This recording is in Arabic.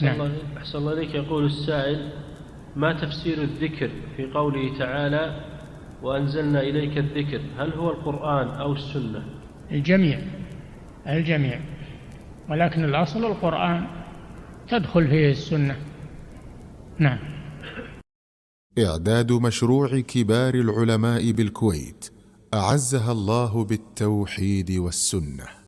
أحسن الله إليك. يقول السائل: ما تفسير الذكر في قوله تعالى وأنزلنا إليك الذكر؟ هل هو القرآن أو السنة؟ الجميع، ولكن الأصل القرآن، تدخل فيه السنة. نعم. إعداد مشروع كبار العلماء بالكويت أعزها الله بالتوحيد والسنة.